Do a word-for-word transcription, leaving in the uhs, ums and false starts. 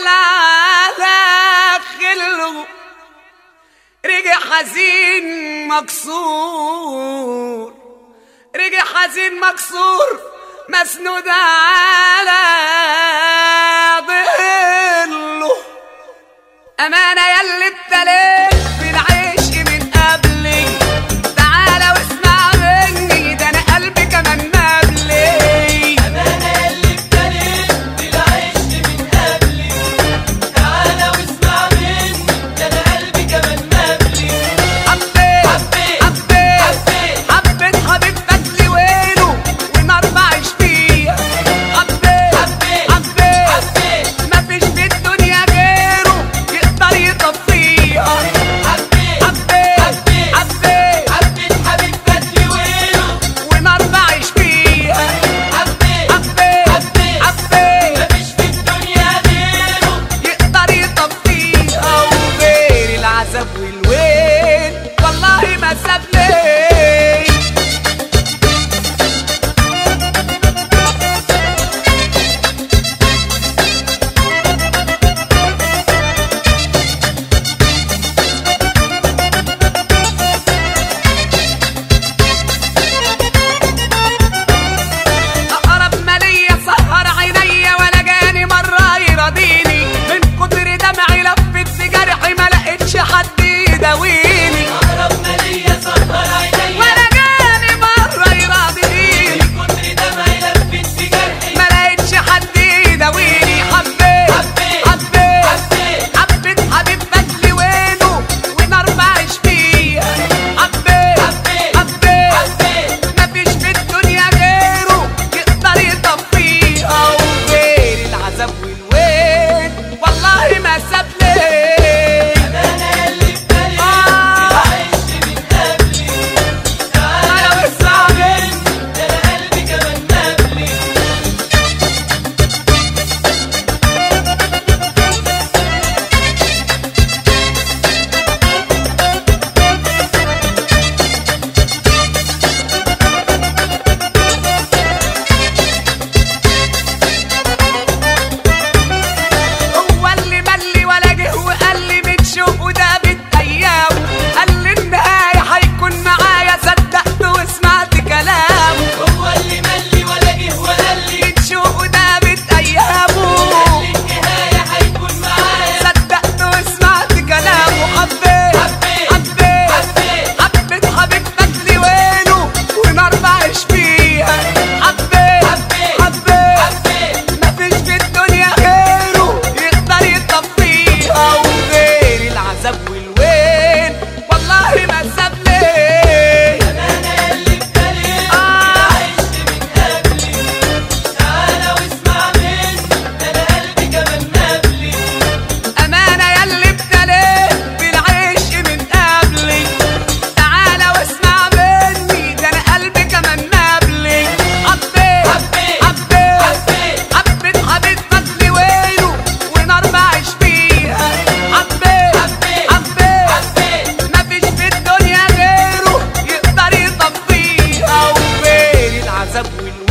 على خله رجع حزين مكسور، رجع حزين مكسور مسنود على ظله. أمانة ياللي ابتليت بالعيش من قبلي، تعالى واسمع مني ده أنا قلبي كمان مبلي. أمانة ياللي ابتليت بالعيش من قبلي، تعالى واسمع مني ده أنا قلبي كمان مبلي. حبيت حبيت حبيت حبيت حبيت حبيبتك لوينه ونار بعيش فيها. حبيت حبيت حبيت حبيت مفيش في الدنيا غيره يقدر يطفيها. حبيت حبيت حبيت حبيت حبيت حبيبتك لوينه ونار بعيش فيها. حبيت حبيت حبيت حبيت مفيش في الدنيا غيره يقدر يطفيها، وغير العذاب والويل والله ما سابني. أقرب ما ليا سهر عينيا ولا جاني مرة يراضيني، من كتر دمعي لفت في جرحي ما لقيتش حد يداويني. أقرب ما ليا سهر عينيا ولا جاني مرة يراضيني، من كتر دمعي لفت في جرحي ما لقيتش حد يداويني. حبيت حبيت حبيت حبيت حبيت حبيبتك لوينه ونار بعيش فيها. حبيت حبيت حبيت حبيت مفيش في الدنيا غيره يقدر يطفيها، وغير العذاب والويل والله ما سابني. أمانة ياللي ابتليت آه. بالعيش من قبلي، تعالى واسمع مني ده أنا قلبي كمان مبلي. هو اللي ملي ولا جه وقال لي من شوقه ده بالايام، قال لي النهايه هيكون معايا صدقت وسمعت كلامه. هو اللي ملي ولا جه وقال لي من شوقه ده بالايامه، النهاية هيكون معايا. صدقت وسمعت كلامه. حبيت حبيت حبيت حبيت حبيت حبيبتك لوينه ونار بعيش فيها. حبيت حبيت حبيت حبيت مفيش في الدنيا غيره يقدر يطفيها، وغير العذاب والويل والله ما سابني. أمانة ياللي ابتليت آه. بالعيش من قبلي، تعالى واسمع مني ده أنا قلبي كمان مبلي. أمانة ياللي ابتليت بالعيش من قبلي، تعالى واسمع مني ده أنا قلبي كمان مبلي. حبيت حبيت حبيت حبيت حبيت حبيبتك لوينه ونار بعيش فيها. حبيت حبيت حبيت حبيت مفيش في الدنيا غيره يقدر يطفيها، وغير العذاب والويل